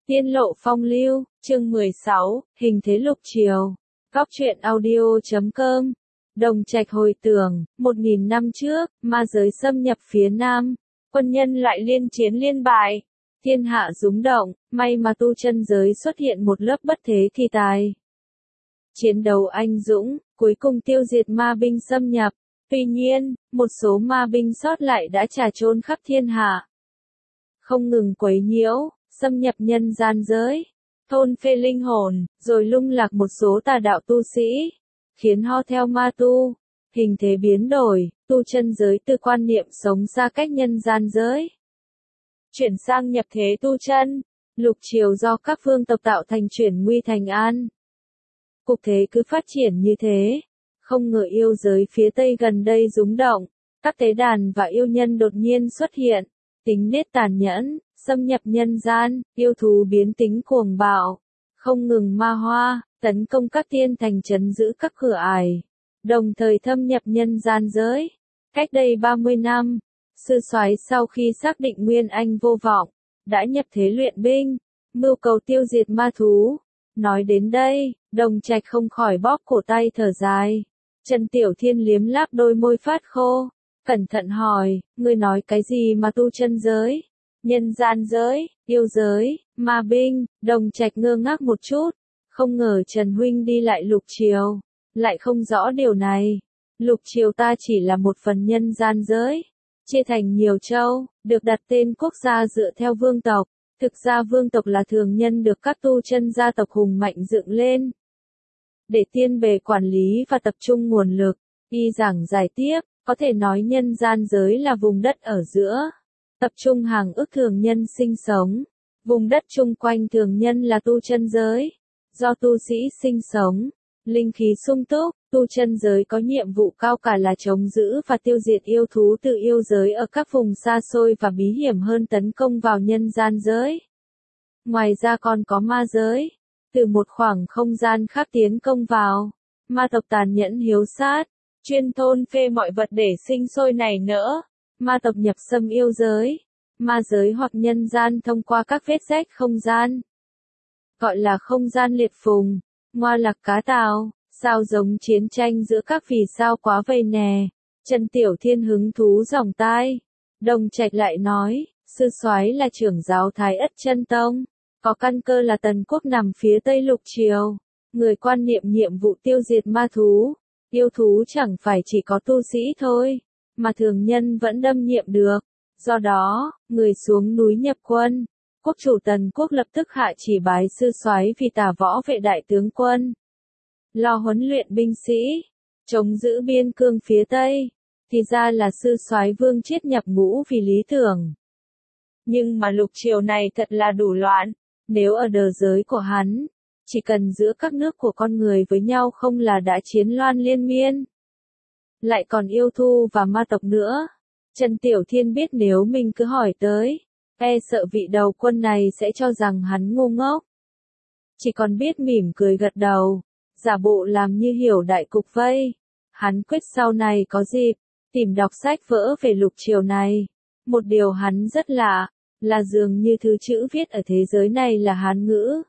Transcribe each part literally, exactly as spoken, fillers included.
Tiên lộ phong lưu, chương mười sáu, hình thế lục triều. Góc truyện audio chấm com. Đồng Trạch hồi tưởng, một nghìn năm trước, ma giới xâm nhập phía Nam, quân nhân lại liên chiến liên bại, thiên hạ rúng động, may mà tu chân giới xuất hiện một lớp bất thế kỳ tài. Chiến đấu anh dũng, cuối cùng tiêu diệt ma binh xâm nhập, tuy nhiên, một số ma binh sót lại đã trà trôn khắp thiên hạ. Không ngừng quấy nhiễu, xâm nhập nhân gian giới, thôn phệ linh hồn, rồi lung lạc một số tà đạo tu sĩ, khiến họ theo ma tu, hình thế biến đổi, tu chân giới từ quan niệm sống xa cách nhân gian giới, chuyển sang nhập thế tu chân, lục triều do các vương tộc tạo thành chuyển nguy thành an. Cục thế cứ phát triển như thế, không ngờ yêu giới phía Tây gần đây rúng động, các tế đàn và yêu nhân đột nhiên xuất hiện, tính nết tàn nhẫn, xâm nhập nhân gian, yêu thú biến tính cuồng bạo, không ngừng ma hoa, tấn công các tiên thành trấn giữ các cửa ải, đồng thời thâm nhập nhân gian giới. Cách đây ba mươi năm, sư soái sau khi xác định Nguyên Anh vô vọng, đã nhập thế luyện binh, mưu cầu tiêu diệt ma thú. Nói đến đây, Đồng Trạch không khỏi bóp cổ tay thở dài. Trần Tiểu Thiên liếm láp đôi môi phát khô, cẩn thận hỏi, ngươi nói cái gì mà tu chân giới? Nhân gian giới, yêu giới, ma binh. Đồng Trạch ngơ ngác một chút, không ngờ Trần huynh đi lại lục triều, lại không rõ điều này. Lục triều ta chỉ là một phần nhân gian giới, chia thành nhiều châu, được đặt tên quốc gia dựa theo vương tộc. Thực ra vương tộc là thường nhân được các tu chân gia tộc hùng mạnh dựng lên, để tiên bề quản lý và tập trung nguồn lực. Y giảng giải tiếp, có thể nói nhân gian giới là vùng đất ở giữa, tập trung hàng ức thường nhân sinh sống. Vùng đất chung quanh thường nhân là tu chân giới, do tu sĩ sinh sống, linh khí sung túc, tu chân giới có nhiệm vụ cao cả là chống giữ và tiêu diệt yêu thú từ yêu giới ở các vùng xa xôi và bí hiểm hơn tấn công vào nhân gian giới. Ngoài ra còn có ma giới, từ một khoảng không gian khác tiến công vào, ma tộc tàn nhẫn hiếu sát, chuyên thôn phệ mọi vật để sinh sôi nảy nở. Ma tộc nhập xâm yêu giới, ma giới hoặc nhân gian thông qua các vết rách không gian, gọi là không gian liệt phùng, ngoa lạc cá tào, sao giống chiến tranh giữa các vì sao quá vây nè. Trần Tiểu Thiên hứng thú dòng tai. Đồng Trạch lại nói, sư soái là trưởng giáo Thái Ất Chân Tông, có căn cơ là Tần quốc nằm phía Tây lục triều, người quan niệm nhiệm vụ tiêu diệt ma thú, yêu thú chẳng phải chỉ có tu sĩ thôi, mà thường nhân vẫn đâm nhiệm được. Do đó, người xuống núi nhập quân, quốc chủ Tần quốc lập tức hạ chỉ bái sư soái vì tả võ vệ đại tướng quân, lo huấn luyện binh sĩ, chống giữ biên cương phía Tây. Thì ra là sư soái Vương Chiết nhập ngũ vì lý tưởng. Nhưng mà lục triều này thật là đủ loạn, nếu ở đờ giới của hắn, chỉ cần giữa các nước của con người với nhau không là đã chiến loan liên miên. Lại còn yêu thú và ma tộc nữa. Trần Tiểu Thiên biết nếu mình cứ hỏi tới, e sợ vị đầu quân này sẽ cho rằng hắn ngu ngốc. Chỉ còn biết mỉm cười gật đầu, giả bộ làm như hiểu đại cục vây. Hắn quyết sau này có dịp, tìm đọc sách vỡ về lục triều này. Một điều hắn rất lạ, là dường như thứ chữ viết ở thế giới này là Hán ngữ.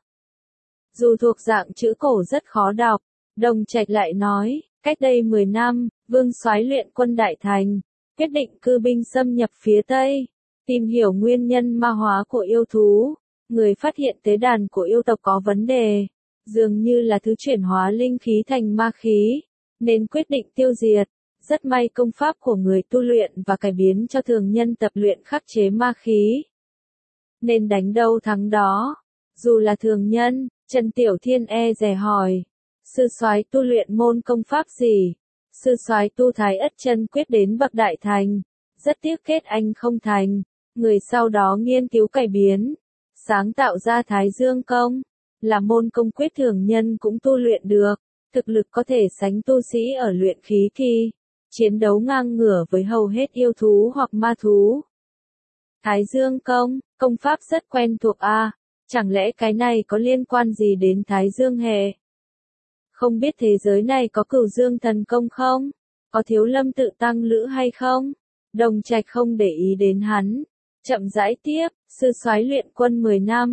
Dù thuộc dạng chữ cổ rất khó đọc, Đồng Trạch lại nói, cách đây mười năm, Vương soái luyện quân đại thành, quyết định cư binh xâm nhập phía Tây, tìm hiểu nguyên nhân ma hóa của yêu thú. Người phát hiện tế đàn của yêu tộc có vấn đề, dường như là thứ chuyển hóa linh khí thành ma khí, nên quyết định tiêu diệt. Rất may công pháp của người tu luyện và cải biến cho thường nhân tập luyện khắc chế ma khí, nên đánh đâu thắng đó. Dù là thường nhân, Trần Tiểu Thiên e dè hỏi, sư soái tu luyện môn công pháp gì? Sư soái tu Thái Ất Chân Quyết đến bậc đại thành, rất tiếc kết anh không thành. Người sau đó nghiên cứu cải biến, sáng tạo ra Thái Dương Công, là môn công quyết thường nhân cũng tu luyện được, thực lực có thể sánh tu sĩ ở luyện khí kỳ, chiến đấu ngang ngửa với hầu hết yêu thú hoặc ma thú. Thái Dương Công, công pháp rất quen thuộc à, chẳng lẽ cái này có liên quan gì đến Thái Dương hệ? Không biết thế giới này có Cửu Dương Thần Công không? Có Thiếu Lâm Tự Tăng Lữ hay không? Đồng Trạch không để ý đến hắn, chậm rãi tiếp, sư soái luyện quân mười năm,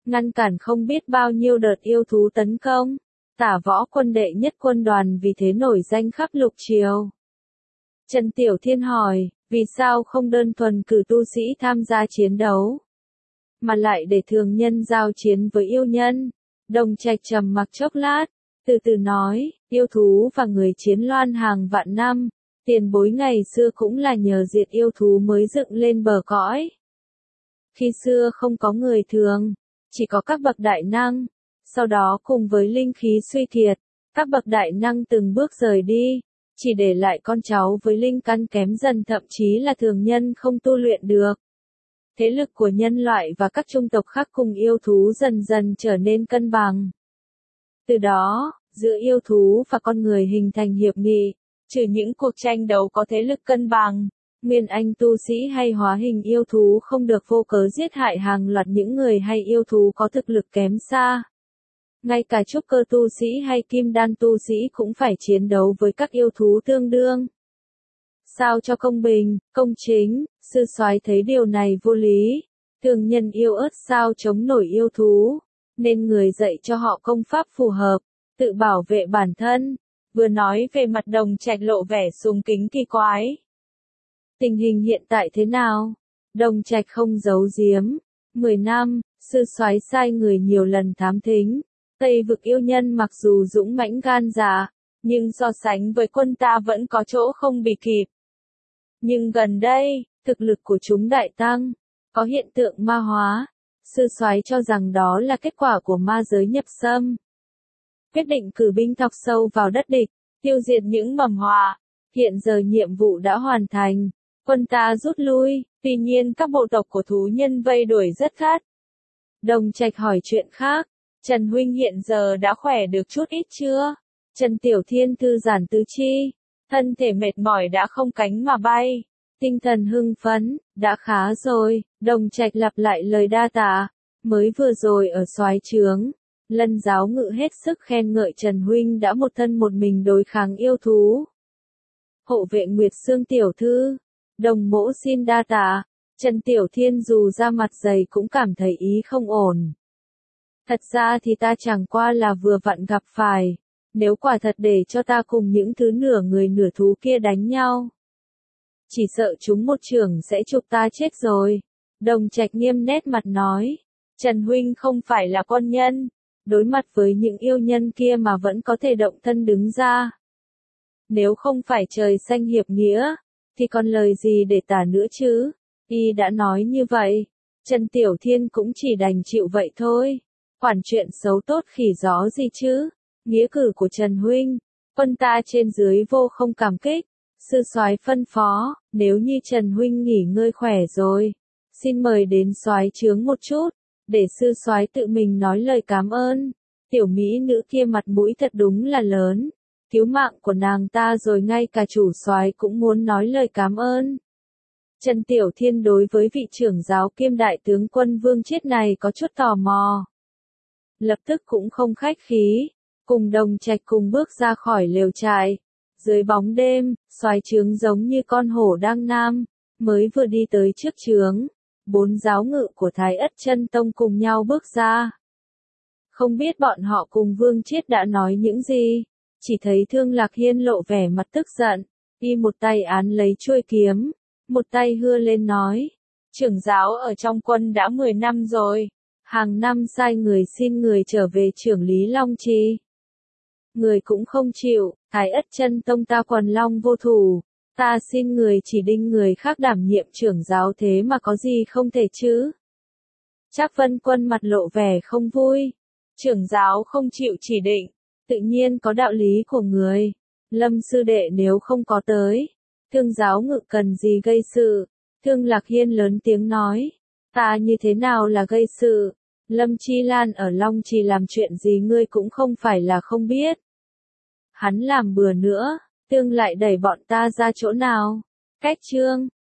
ngăn cản không biết bao nhiêu đợt yêu thú tấn công. Tả Võ quân đệ nhất quân đoàn vì thế nổi danh khắp lục triều. Trần Tiểu Thiên hỏi, vì sao không đơn thuần cử tu sĩ tham gia chiến đấu, mà lại để thường nhân giao chiến với yêu nhân? Đồng Trạch trầm mặc chốc lát, từ từ nói, yêu thú và người chiến loan hàng vạn năm, tiền bối ngày xưa cũng là nhờ diệt yêu thú mới dựng lên bờ cõi. Khi xưa không có người thường, chỉ có các bậc đại năng, sau đó cùng với linh khí suy kiệt, các bậc đại năng từng bước rời đi, chỉ để lại con cháu với linh căn kém dần, thậm chí là thường nhân không tu luyện được. Thế lực của nhân loại và các chủng tộc khác cùng yêu thú dần dần trở nên cân bằng. Từ đó, giữa yêu thú và con người hình thành hiệp nghị, trừ những cuộc tranh đấu có thế lực cân bằng, nguyên anh tu sĩ hay hóa hình yêu thú không được vô cớ giết hại hàng loạt những người hay yêu thú có thực lực kém xa. Ngay cả trúc cơ tu sĩ hay kim đan tu sĩ cũng phải chiến đấu với các yêu thú tương đương. Sao cho công bình, công chính, sư soái thấy điều này vô lý. Thường nhân yêu ớt sao chống nổi yêu thú, nên người dạy cho họ công pháp phù hợp, tự bảo vệ bản thân. Vừa nói về mặt Đồng Trạch lộ vẻ sùng kính kỳ quái. Tình hình hiện tại thế nào? Đồng Trạch không giấu giếm. Mười năm, sư soái sai người nhiều lần thám thính. Tây vực yêu nhân mặc dù dũng mãnh gan dạ, nhưng so sánh với quân ta vẫn có chỗ không bì kịp. Nhưng gần đây, thực lực của chúng đại tăng, có hiện tượng ma hóa. Sư soái cho rằng đó là kết quả của ma giới nhập xâm. Quyết định cử binh thọc sâu vào đất địch, tiêu diệt những mầm họa. Hiện giờ nhiệm vụ đã hoàn thành, quân ta rút lui, tuy nhiên các bộ tộc của thú nhân vây đuổi rất gắt. Đồng Trạch hỏi chuyện khác, Trần huynh hiện giờ đã khỏe được chút ít chưa? Trần Tiểu Thiên thư giãn tứ chi, thân thể mệt mỏi đã không cánh mà bay, tinh thần hưng phấn, đã khá rồi. Đồng Trạch lặp lại lời đa tạ, mới vừa rồi ở soái trướng, Lân giáo ngự hết sức khen ngợi Trần huynh đã một thân một mình đối kháng yêu thú. Hộ vệ Nguyệt Sương tiểu thư, Đồng mỗ xin đa tạ. Trần Tiểu Thiên dù ra mặt dày cũng cảm thấy ý không ổn. Thật ra thì ta chẳng qua là vừa vặn gặp phải, nếu quả thật để cho ta cùng những thứ nửa người nửa thú kia đánh nhau, chỉ sợ chúng một chưởng sẽ chụp ta chết rồi. Đồng Trạch nghiêm nét mặt nói, Trần huynh không phải là con nhân, đối mặt với những yêu nhân kia mà vẫn có thể động thân đứng ra. Nếu không phải trời xanh hiệp nghĩa, thì còn lời gì để tả nữa chứ? Y đã nói như vậy, Trần Tiểu Thiên cũng chỉ đành chịu vậy thôi. Quản chuyện xấu tốt khỉ gió gì chứ? Nghĩa cử của Trần huynh, quân ta trên dưới vô không cảm kích. Sư soái phân phó, nếu như Trần huynh nghỉ ngơi khỏe rồi, xin mời đến soái trướng một chút, để sư soái tự mình nói lời cảm ơn. Tiểu mỹ nữ kia mặt mũi thật đúng là lớn, cứu mạng của nàng ta rồi ngay cả chủ soái cũng muốn nói lời cảm ơn. Trần Tiểu Thiên đối với vị trưởng giáo kiêm đại tướng quân Vương Chiết này có chút tò mò. Lập tức cũng không khách khí, cùng Đồng Trạch cùng bước ra khỏi lều trại. Dưới bóng đêm, soái trướng giống như con hổ đang nam, mới vừa đi tới trước trướng, bốn giáo ngự của Thái Ất Chân Tông cùng nhau bước ra. Không biết bọn họ cùng Vương Chiết đã nói những gì, chỉ thấy Thương Lạc Hiên lộ vẻ mặt tức giận, y một tay án lấy chuôi kiếm, một tay hưa lên nói, trưởng giáo ở trong quân đã mười năm rồi, hàng năm sai người xin người trở về trưởng Lý Long Trì. Người cũng không chịu, Thái Ất Chân Tông ta quần long vô thủ, ta xin người chỉ định người khác đảm nhiệm trưởng giáo, thế mà có gì không thể chứ? Trác Vân Quân mặt lộ vẻ không vui, trưởng giáo không chịu chỉ định, tự nhiên có đạo lý của người. Lâm sư đệ nếu không có tới, Thương giáo ngự cần gì gây sự? Thương Lạc Hiên lớn tiếng nói, ta như thế nào là gây sự? Lâm Chi Lan ở Long Trì làm chuyện gì ngươi cũng không phải là không biết. Hắn làm bừa nữa, tương lại đẩy bọn ta ra chỗ nào? Cách trương,